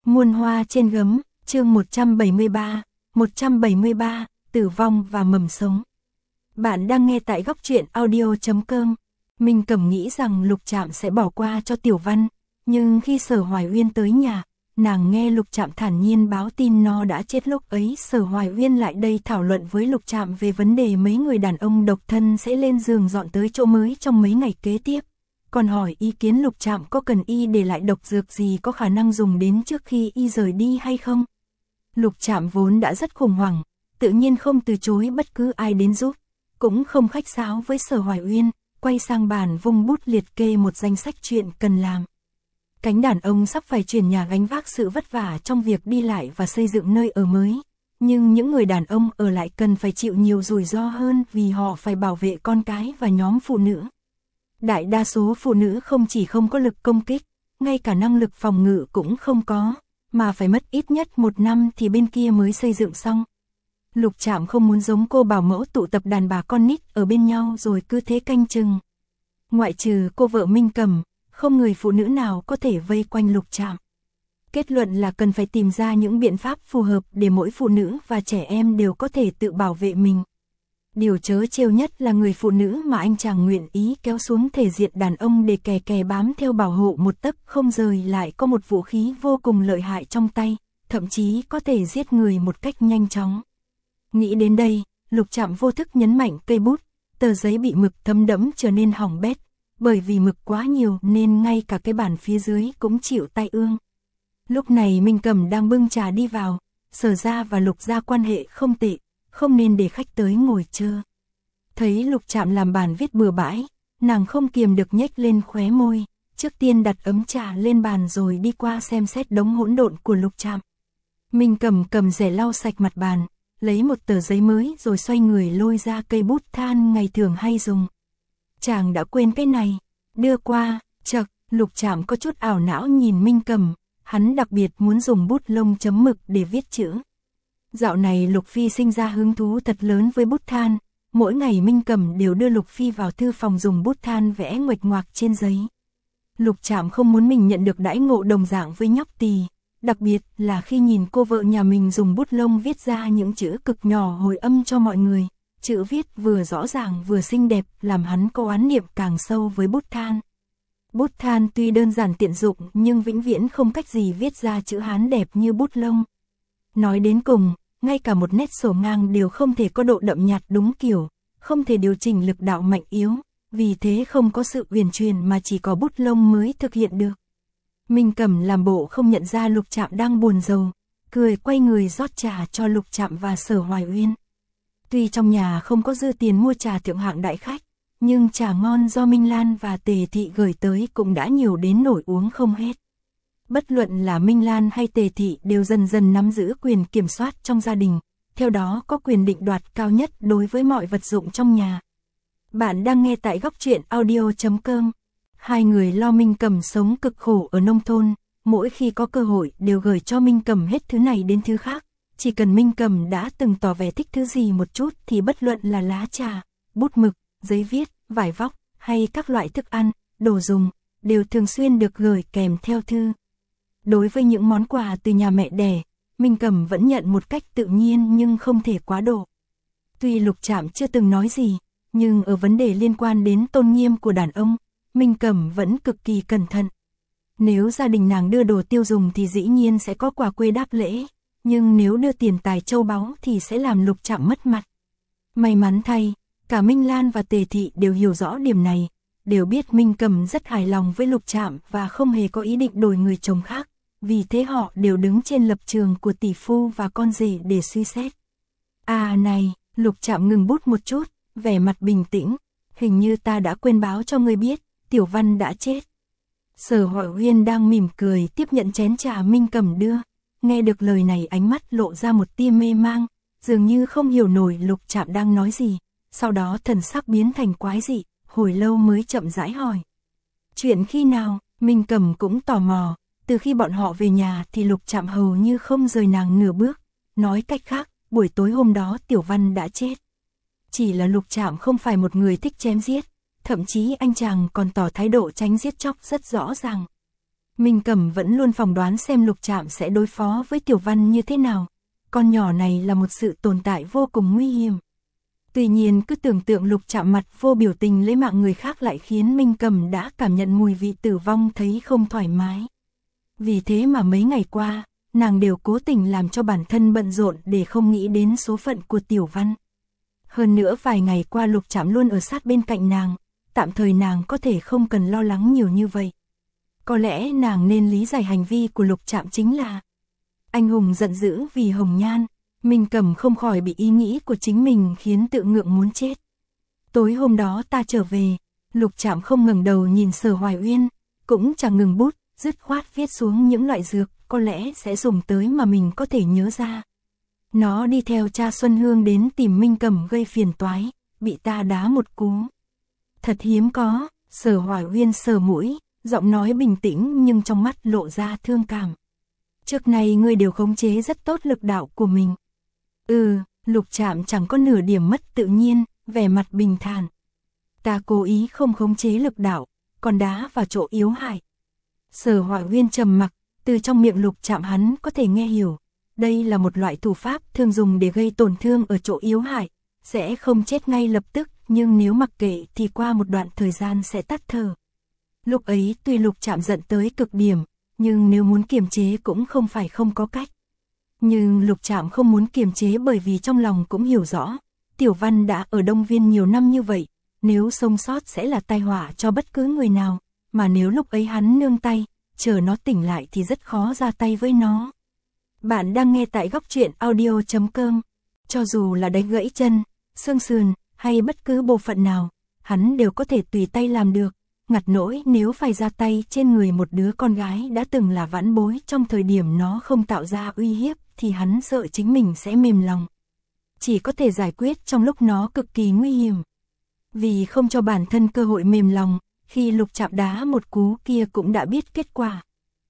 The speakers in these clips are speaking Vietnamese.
Muôn hoa trên gấm, chương 173, tử vong và mầm sống. Bạn đang nghe tại góc truyện audio.com. Minh Cẩm nghĩ rằng Lục Trạm sẽ bỏ qua cho Tiểu Văn, nhưng khi Sở Hoài Uyên tới nhà, nàng nghe Lục Trạm thản nhiên báo tin nó đã chết. Lúc ấy Sở Hoài Uyên lại đây thảo luận với Lục Trạm về vấn đề mấy người đàn ông độc thân sẽ lên giường dọn tới chỗ mới trong mấy ngày kế tiếp. Còn hỏi ý kiến Lục Trạm có cần y để lại độc dược gì có khả năng dùng đến trước khi y rời đi hay không. Lục Trạm vốn đã rất khủng hoảng, tự nhiên không từ chối bất cứ ai đến giúp, cũng không khách sáo với Sở Hoài Uyên, quay sang bàn vung bút liệt kê một danh sách chuyện cần làm. Cánh đàn ông sắp phải chuyển nhà gánh vác sự vất vả trong việc đi lại và xây dựng nơi ở mới, nhưng những người đàn ông ở lại cần phải chịu nhiều rủi ro hơn vì họ phải bảo vệ con cái và nhóm phụ nữ. Đại đa số phụ nữ không chỉ không có lực công kích, ngay cả năng lực phòng ngự cũng không có, mà phải mất ít nhất 1 năm thì bên kia mới xây dựng xong. Lục Trạm không muốn giống cô bảo mẫu tụ tập đàn bà con nít ở bên nhau rồi cứ thế canh chừng. Ngoại trừ cô vợ Minh Cẩm, không người phụ nữ nào có thể vây quanh Lục Trạm. Kết luận là cần phải tìm ra những biện pháp phù hợp để mỗi phụ nữ và trẻ em đều có thể tự bảo vệ mình. Điều trớ trêu nhất là người phụ nữ mà anh chàng nguyện ý kéo xuống thể diện đàn ông để kè kè bám theo bảo hộ một tấc không rời lại có một vũ khí vô cùng lợi hại trong tay, thậm chí có thể giết người một cách nhanh chóng. Nghĩ đến đây, Lục Trạm vô thức nhấn mạnh cây bút, tờ giấy bị mực thấm đẫm trở nên hỏng bét, bởi vì mực quá nhiều nên ngay cả cái bàn phía dưới cũng chịu tai ương. Lúc này Minh Cẩm đang bưng trà đi vào, Sở gia và Lục gia quan hệ không tệ, không nên để khách tới ngồi chờ. Thấy Lục Trạm làm bàn viết bừa bãi, nàng không kiềm được nhếch lên khóe môi, trước tiên đặt ấm trà lên bàn rồi đi qua xem xét đống hỗn độn của Lục Trạm. Minh Cẩm cầm rẻ lau sạch mặt bàn, lấy một tờ giấy mới rồi xoay người lôi ra cây bút than ngày thường hay dùng. Chàng đã quên cái này, đưa qua, chậc, Lục Trạm có chút ảo não nhìn Minh Cẩm, hắn đặc biệt muốn dùng bút lông chấm mực để viết chữ. Dạo này Lục Phi sinh ra hứng thú thật lớn với bút than, mỗi ngày Minh Cẩm đều đưa Lục Phi vào thư phòng dùng bút than vẽ nguệch ngoạc trên giấy. Lục Trạm không muốn mình nhận được đãi ngộ đồng dạng với nhóc tỳ, đặc biệt là khi nhìn cô vợ nhà mình dùng bút lông viết ra những chữ cực nhỏ hồi âm cho mọi người, chữ viết vừa rõ ràng vừa xinh đẹp làm hắn có oán niệm càng sâu với bút than. Bút than tuy đơn giản tiện dụng nhưng vĩnh viễn không cách gì viết ra chữ Hán đẹp như bút lông. Nói đến cùng, ngay cả một nét sổ ngang đều không thể có độ đậm nhạt đúng kiểu, không thể điều chỉnh lực đạo mạnh yếu, vì thế không có sự uyển chuyển mà chỉ có bút lông mới thực hiện được. Minh Cẩm làm bộ không nhận ra Lục Trạm đang buồn rầu, cười quay người rót trà cho Lục Trạm và Sở Hoài Uyên. Tuy trong nhà không có dư tiền mua trà thượng hạng đại khách, nhưng trà ngon do Minh Lan và Tề Thị gửi tới cũng đã nhiều đến nỗi uống không hết. Bất luận là Minh Lan hay Tề Thị đều dần dần nắm giữ quyền kiểm soát trong gia đình, theo đó có quyền định đoạt cao nhất đối với mọi vật dụng trong nhà. Bạn đang nghe tại góc truyện audio.com. Hai người lo Minh Cẩm sống cực khổ ở nông thôn, mỗi khi có cơ hội đều gửi cho Minh Cẩm hết thứ này đến thứ khác. Chỉ cần Minh Cẩm đã từng tỏ vẻ thích thứ gì một chút thì bất luận là lá trà, bút mực, giấy viết, vải vóc hay các loại thức ăn, đồ dùng, đều thường xuyên được gửi kèm theo thư. Đối với những món quà từ nhà mẹ đẻ, Minh Cẩm vẫn nhận một cách tự nhiên nhưng không thể quá độ. Tuy Lục Trạm chưa từng nói gì, nhưng ở vấn đề liên quan đến tôn nghiêm của đàn ông, Minh Cẩm vẫn cực kỳ cẩn thận. Nếu gia đình nàng đưa đồ tiêu dùng thì dĩ nhiên sẽ có quà quê đáp lễ, nhưng nếu đưa tiền tài châu báu thì sẽ làm Lục Trạm mất mặt. May mắn thay, cả Minh Lan và Tề Thị đều hiểu rõ điểm này, đều biết Minh Cẩm rất hài lòng với Lục Trạm và không hề có ý định đổi người chồng khác, vì thế họ đều đứng trên lập trường của tỷ phu và con rể để suy xét. À này, Lục Trạm ngừng bút một chút, vẻ mặt bình tĩnh, hình như ta đã quên báo cho ngươi biết, Tiểu Văn đã chết. Sở Hoài Uyên đang mỉm cười tiếp nhận chén trà Minh Cẩm đưa, nghe được lời này ánh mắt lộ ra một tia mê mang, dường như không hiểu nổi Lục Trạm đang nói gì, sau đó thần sắc biến thành quái dị, hồi lâu mới chậm rãi hỏi. Chuyện khi nào? Minh Cẩm cũng tò mò, từ khi bọn họ về nhà thì Lục Trạm hầu như không rời nàng nửa bước, nói cách khác, buổi tối hôm đó Tiểu Văn đã chết. Chỉ là Lục Trạm không phải một người thích chém giết, thậm chí anh chàng còn tỏ thái độ tránh giết chóc rất rõ ràng. Minh Cẩm vẫn luôn phỏng đoán xem Lục Trạm sẽ đối phó với Tiểu Văn như thế nào. Con nhỏ này là một sự tồn tại vô cùng nguy hiểm. Tuy nhiên cứ tưởng tượng Lục Trạm mặt vô biểu tình lấy mạng người khác lại khiến Minh Cẩm đã cảm nhận mùi vị tử vong thấy không thoải mái. Vì thế mà mấy ngày qua, nàng đều cố tình làm cho bản thân bận rộn để không nghĩ đến số phận của Tiểu Văn. Hơn nữa vài ngày qua Lục Trạm luôn ở sát bên cạnh nàng, tạm thời nàng có thể không cần lo lắng nhiều như vậy. Có lẽ nàng nên lý giải hành vi của Lục Trạm chính là anh hùng giận dữ vì hồng nhan. Minh Cẩm không khỏi bị ý nghĩ của chính mình khiến tự ngượng muốn chết. Tối hôm đó ta trở về, Lục Trạm không ngẩng đầu nhìn Sở Hoài Uyên, cũng chẳng ngừng bút, dứt khoát viết xuống những loại dược có lẽ sẽ dùng tới mà mình có thể nhớ ra. Nó đi theo cha Xuân Hương đến tìm Minh Cẩm gây phiền toái, bị ta đá một cú. Thật hiếm có. Sở Hoài Uyên sờ mũi, giọng nói bình tĩnh nhưng trong mắt lộ ra thương cảm. Trước này ngươi đều khống chế rất tốt lực đạo của mình. Lục Trạm chẳng có nửa điểm mất tự nhiên, vẻ mặt bình thản. Ta cố ý không khống chế lực đạo, còn đá vào chỗ yếu hại. Sở Hoài Uyên trầm mặc, từ trong miệng Lục Trạm hắn có thể nghe hiểu. Đây là một loại thủ pháp thường dùng để gây tổn thương ở chỗ yếu hại, sẽ không chết ngay lập tức, nhưng nếu mặc kệ thì qua một đoạn thời gian sẽ tắt thở. Lúc ấy tuy Lục Trạm giận tới cực điểm, nhưng nếu muốn kiềm chế cũng không phải không có cách. Nhưng Lục Trạm không muốn kiềm chế bởi vì trong lòng cũng hiểu rõ, Tiểu Văn đã ở Đông Viên nhiều năm như vậy, nếu sống sót sẽ là tai họa cho bất cứ người nào, mà nếu lúc ấy hắn nương tay, chờ nó tỉnh lại thì rất khó ra tay với nó. Bạn đang nghe tại Góc Truyện Audio.com. Cho dù là đánh gãy chân, xương sườn hay bất cứ bộ phận nào, hắn đều có thể tùy tay làm được. Ngặt nỗi nếu phải ra tay trên người một đứa con gái đã từng là vãn bối trong thời điểm nó không tạo ra uy hiếp thì hắn sợ chính mình sẽ mềm lòng. Chỉ có thể giải quyết trong lúc nó cực kỳ nguy hiểm. Vì không cho bản thân cơ hội mềm lòng, khi Lục Trạm đá một cú kia cũng đã biết kết quả.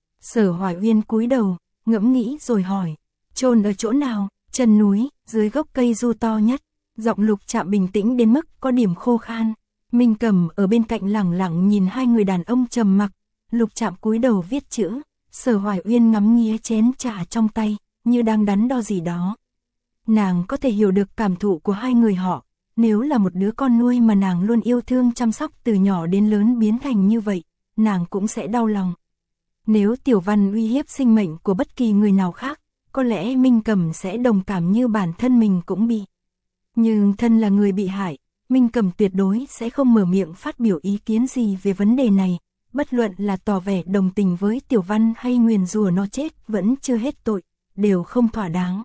Sở Hoài Uyên cúi đầu, ngẫm nghĩ rồi hỏi, chôn ở chỗ nào? Chân núi, dưới gốc cây du to nhất. Giọng Lục Trạm bình tĩnh đến mức có điểm khô khan. Minh Cẩm ở bên cạnh lẳng lặng nhìn hai người đàn ông trầm mặc. Lục Trạm cúi đầu viết chữ, Sở Hoài Uyên ngắm nghía chén trà trong tay, như đang đắn đo gì đó. Nàng có thể hiểu được cảm thụ của hai người họ, nếu là một đứa con nuôi mà nàng luôn yêu thương chăm sóc từ nhỏ đến lớn biến thành như vậy, nàng cũng sẽ đau lòng. Nếu Tiểu Văn uy hiếp sinh mệnh của bất kỳ người nào khác, có lẽ Minh Cẩm sẽ đồng cảm như bản thân mình cũng bị. Nhưng thân là người bị hại, Minh Cẩm tuyệt đối sẽ không mở miệng phát biểu ý kiến gì về vấn đề này, bất luận là tỏ vẻ đồng tình với Tiểu Văn hay nguyền rủa nó chết vẫn chưa hết tội, đều không thỏa đáng.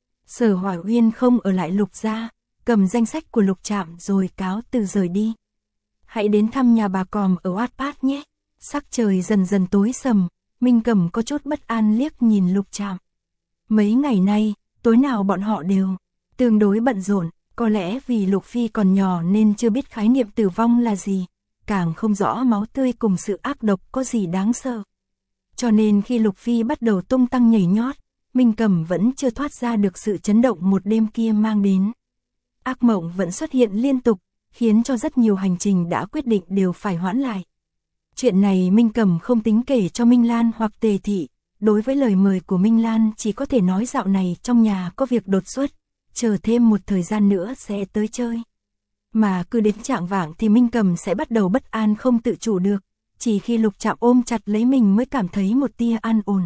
Sở Hoài Uyên không ở lại Lục gia, cầm danh sách của Lục Trạm rồi cáo từ rời đi. Hãy đến thăm nhà bà Còm ở Oát Pát nhé. Sắc trời dần dần tối sầm, Minh Cẩm có chút bất an liếc nhìn Lục Trạm. Mấy ngày nay, tối nào bọn họ đều tương đối bận rộn, có lẽ vì Lục Phi còn nhỏ nên chưa biết khái niệm tử vong là gì, càng không rõ máu tươi cùng sự ác độc có gì đáng sợ. Cho nên khi Lục Phi bắt đầu tung tăng nhảy nhót, Minh Cẩm vẫn chưa thoát ra được sự chấn động một đêm kia mang đến. Ác mộng vẫn xuất hiện liên tục, khiến cho rất nhiều hành trình đã quyết định đều phải hoãn lại. Chuyện này Minh Cẩm không tính kể cho Minh Lan hoặc Tề Thị, đối với lời mời của Minh Lan chỉ có thể nói dạo này trong nhà có việc đột xuất, chờ thêm một thời gian nữa sẽ tới chơi. Mà cứ đến chạng vạng thì Minh Cẩm sẽ bắt đầu bất an không tự chủ được, chỉ khi Lục Trạm ôm chặt lấy mình mới cảm thấy một tia an ổn.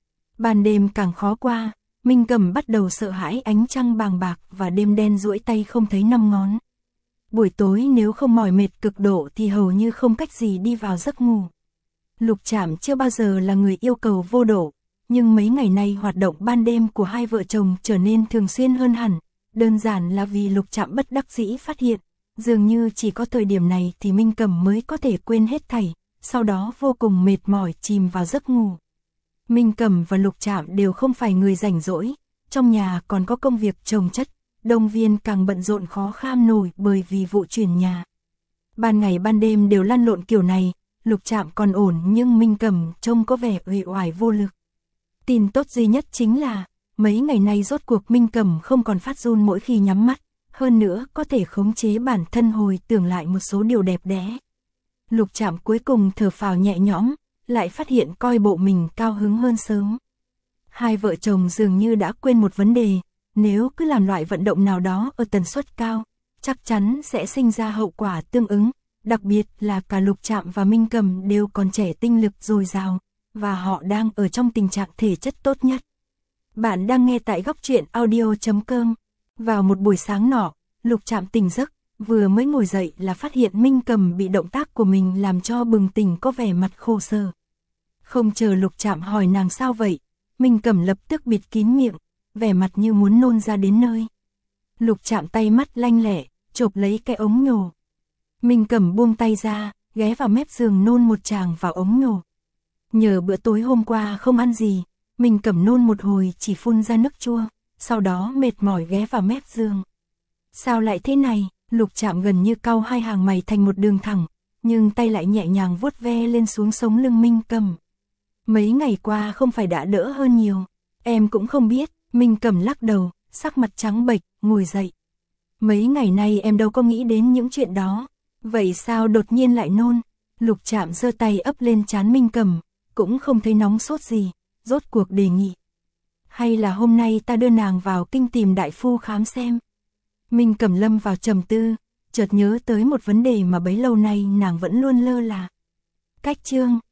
Ban đêm càng khó qua, Minh Cẩm bắt đầu sợ hãi ánh trăng bàng bạc và đêm đen duỗi tay không thấy năm ngón. Buổi tối nếu không mỏi mệt cực độ thì hầu như không cách gì đi vào giấc ngủ. Lục Trạm chưa bao giờ là người yêu cầu vô độ, nhưng mấy ngày nay hoạt động ban đêm của hai vợ chồng trở nên thường xuyên hơn hẳn, đơn giản là vì Lục Trạm bất đắc dĩ phát hiện, dường như chỉ có thời điểm này thì Minh Cẩm mới có thể quên hết thảy, sau đó vô cùng mệt mỏi chìm vào giấc ngủ. Minh Cẩm và Lục Trạm đều không phải người rảnh rỗi, trong nhà còn có công việc chồng chất, Đông Viên càng bận rộn khó kham nổi bởi vì vụ chuyển nhà. Ban ngày ban đêm đều lăn lộn kiểu này, Lục Trạm còn ổn nhưng Minh Cẩm trông có vẻ uể oải vô lực. Tin tốt duy nhất chính là, mấy ngày nay rốt cuộc Minh Cẩm không còn phát run mỗi khi nhắm mắt, hơn nữa có thể khống chế bản thân hồi tưởng lại một số điều đẹp đẽ. Lục Trạm cuối cùng thở phào nhẹ nhõm, lại phát hiện coi bộ mình cao hứng hơn sớm. Hai vợ chồng dường như đã quên một vấn đề, nếu cứ làm loại vận động nào đó ở tần suất cao, chắc chắn sẽ sinh ra hậu quả tương ứng, đặc biệt là cả Lục Trạm và Minh Cầm đều còn trẻ, tinh lực dồi dào, và họ đang ở trong tình trạng thể chất tốt nhất. Bạn đang nghe tại góc truyện audio.com. Vào một buổi sáng nọ, Lục Trạm tỉnh giấc, vừa mới ngồi dậy là phát hiện Minh Cầm bị động tác của mình làm cho bừng tỉnh, có vẻ mặt khổ sở. Không chờ Lục Trạm hỏi nàng sao vậy, Minh Cầm lập tức bịt kín miệng, vẻ mặt như muốn nôn ra đến nơi. Lục Trạm tay mắt lanh lẹ, chộp lấy cái ống nhổ. Minh Cầm buông tay ra, ghé vào mép giường nôn một tràng vào ống nhổ. Nhờ bữa tối hôm qua không ăn gì, Minh Cầm nôn một hồi chỉ phun ra nước chua, sau đó mệt mỏi ghé vào mép giường. Sao lại thế này? Lục Trạm gần như cau hai hàng mày thành một đường thẳng, nhưng tay lại nhẹ nhàng vuốt ve lên xuống sống lưng Minh Cầm. Mấy ngày qua không phải đã đỡ hơn nhiều? Em cũng không biết. Minh Cầm lắc đầu, sắc mặt trắng bệch, ngồi dậy. Mấy ngày nay em đâu có nghĩ đến những chuyện đó. Vậy sao đột nhiên lại nôn? Lục Trạm giơ tay ấp lên trán Minh Cầm, cũng không thấy nóng sốt gì, rốt cuộc đề nghị. Hay là hôm nay ta đưa nàng vào kinh tìm đại phu khám xem? Minh Cầm lâm vào trầm tư, chợt nhớ tới một vấn đề mà bấy lâu nay nàng vẫn luôn lơ là. Cách chương